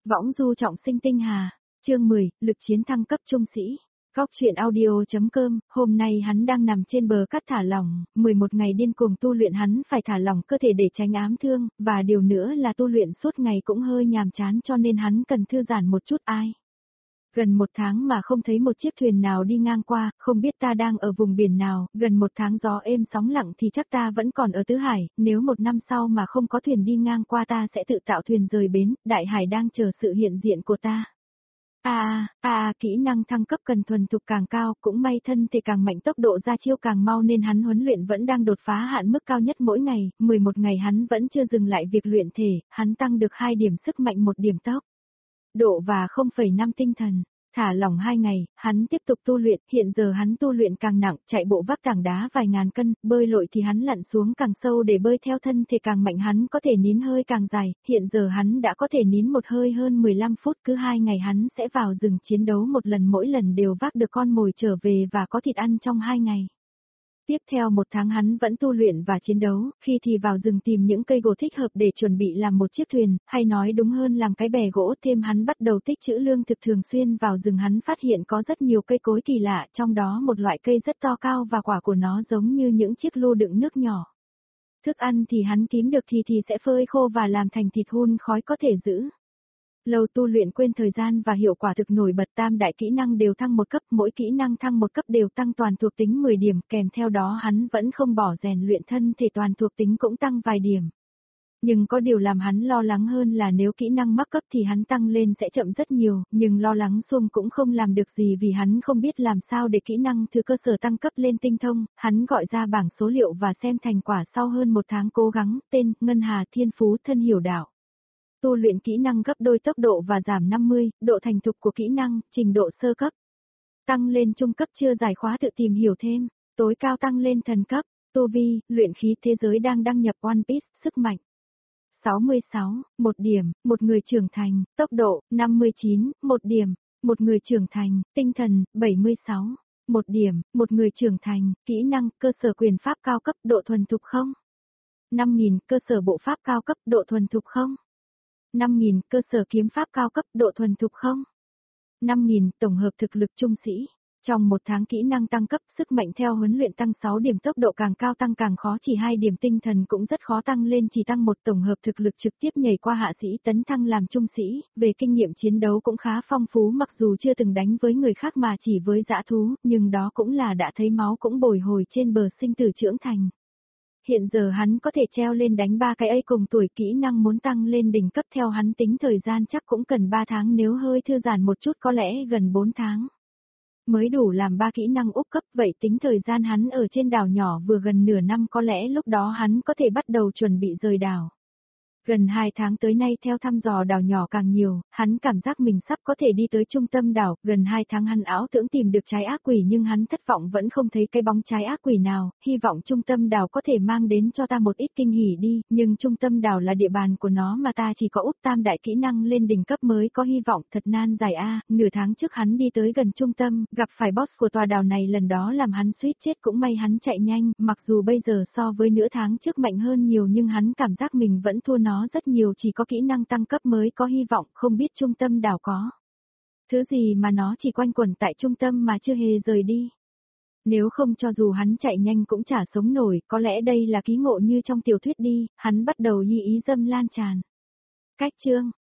Võng du trọng sinh tinh hà, chương 10, lực chiến thăng cấp trung sĩ. Góc truyện audio.com, hôm nay hắn đang nằm trên bờ cát thả lỏng, 11 ngày điên cuồng tu luyện hắn phải thả lỏng cơ thể để tránh ám thương, và điều nữa là tu luyện suốt ngày cũng hơi nhàm chán cho nên hắn cần thư giãn một chút ai. Gần 1 tháng mà không thấy một chiếc thuyền nào đi ngang qua, không biết ta đang ở vùng biển nào, gần 1 tháng gió êm sóng lặng thì chắc ta vẫn còn ở Tứ Hải, nếu 1 năm sau mà không có thuyền đi ngang qua ta sẽ tự tạo thuyền rời bến, đại hải đang chờ sự hiện diện của ta. Kỹ năng thăng cấp cần thuần thục càng cao, cũng may thân thể càng mạnh tốc độ ra chiêu càng mau nên hắn huấn luyện vẫn đang đột phá hạn mức cao nhất mỗi ngày, 11 ngày hắn vẫn chưa dừng lại việc luyện thể, hắn tăng được 2 điểm sức mạnh 1 điểm tốc độ và 0,5 tinh thần. Thả lỏng 2 ngày, hắn tiếp tục tu luyện, hiện giờ hắn tu luyện càng nặng, chạy bộ vác tảng đá vài ngàn cân, bơi lội thì hắn lặn xuống càng sâu để bơi theo thân thể càng mạnh hắn có thể nín hơi càng dài, hiện giờ hắn đã có thể nín một hơi hơn 15 phút, cứ 2 ngày hắn sẽ vào rừng chiến đấu một lần, mỗi lần đều vác được con mồi trở về và có thịt ăn trong 2 ngày. Tiếp theo 1 tháng hắn vẫn tu luyện và chiến đấu, khi thì vào rừng tìm những cây gỗ thích hợp để chuẩn bị làm một chiếc thuyền, hay nói đúng hơn làm cái bè gỗ, thêm hắn bắt đầu tích trữ lương thực thường xuyên vào rừng hắn phát hiện có rất nhiều cây cối kỳ lạ, trong đó một loại cây rất to cao và quả của nó giống như những chiếc lu đựng nước nhỏ. Thức ăn thì hắn kiếm được thì sẽ phơi khô và làm thành thịt hun khói có thể giữ lâu, tu luyện quên thời gian và hiệu quả thực nổi bật, tam đại kỹ năng đều thăng 1 cấp, mỗi kỹ năng thăng 1 cấp đều tăng toàn thuộc tính 10 điểm, kèm theo đó hắn vẫn không bỏ rèn luyện thân thể, toàn thuộc tính cũng tăng vài điểm. Nhưng có điều làm hắn lo lắng hơn là nếu kỹ năng mắc cấp thì hắn tăng lên sẽ chậm rất nhiều, nhưng lo lắng xung cũng không làm được gì vì hắn không biết làm sao để kỹ năng từ cơ sở tăng cấp lên tinh thông, hắn gọi ra bảng số liệu và xem thành quả sau hơn 1 tháng cố gắng, tên, Ngân Hà Thiên Phú Thân Hiểu Đạo. Tu luyện kỹ năng gấp đôi tốc độ và giảm 50, độ thành thục của kỹ năng, trình độ sơ cấp. Tăng lên trung cấp chưa giải khóa tự tìm hiểu thêm, tối cao tăng lên thần cấp, tu vi, luyện khí thế giới đang đăng nhập One Piece, sức mạnh. 66, 1 điểm, một người trưởng thành, tốc độ, 59, 1 điểm, một người trưởng thành, tinh thần, 76, 1 điểm, một người trưởng thành, kỹ năng, cơ sở quyền pháp cao cấp, độ thuần thục không? 5.000, cơ sở bộ pháp cao cấp, độ thuần thục không? 5.000, cơ sở kiếm pháp cao cấp, độ thuần thục không? 5.000, tổng hợp thực lực trung sĩ. Trong 1 tháng kỹ năng tăng cấp, sức mạnh theo huấn luyện tăng 6 điểm, tốc độ càng cao tăng càng khó, chỉ 2 điểm, tinh thần cũng rất khó tăng lên, chỉ tăng 1, tổng hợp thực lực trực tiếp nhảy qua hạ sĩ tấn thăng làm trung sĩ, về kinh nghiệm chiến đấu cũng khá phong phú, mặc dù chưa từng đánh với người khác mà chỉ với dã thú, nhưng đó cũng là đã thấy máu cũng bồi hồi trên bờ sinh tử trưởng thành. Hiện giờ hắn có thể treo lên đánh 3 cái A cùng tuổi, kỹ năng muốn tăng lên đỉnh cấp theo hắn tính thời gian chắc cũng cần 3 tháng, nếu hơi thư giãn một chút có lẽ gần 4 tháng. Mới đủ làm 3 kỹ năng úp cấp, vậy tính thời gian hắn ở trên đảo nhỏ vừa gần nửa năm, có lẽ lúc đó hắn có thể bắt đầu chuẩn bị rời đảo. Gần 2 tháng tới nay theo thăm dò đảo nhỏ càng nhiều, hắn cảm giác mình sắp có thể đi tới trung tâm đảo, gần 2 tháng hắn ảo tưởng tìm được trái ác quỷ nhưng hắn thất vọng vẫn không thấy cái bóng trái ác quỷ nào, hy vọng trung tâm đảo có thể mang đến cho ta một ít kinh hỉ đi, nhưng trung tâm đảo là địa bàn của nó mà ta chỉ có úp tam đại kỹ năng lên đỉnh cấp mới có hy vọng, thật nan giải nửa tháng trước hắn đi tới gần trung tâm, gặp phải boss của tòa đảo này, lần đó làm hắn suýt chết, cũng may hắn chạy nhanh, mặc dù bây giờ so với nửa tháng trước mạnh hơn nhiều nhưng hắn cảm giác mình vẫn thua nó rất nhiều, chỉ có kỹ năng tăng cấp mới có hy vọng, không biết trung tâm đảo có thứ gì mà nó chỉ quanh quẩn tại trung tâm mà chưa hề rời đi. Nếu không cho dù hắn chạy nhanh cũng chả sống nổi, có lẽ đây là ký ngộ như trong tiểu thuyết đi, hắn bắt đầu ý dâm lan tràn. Cách chương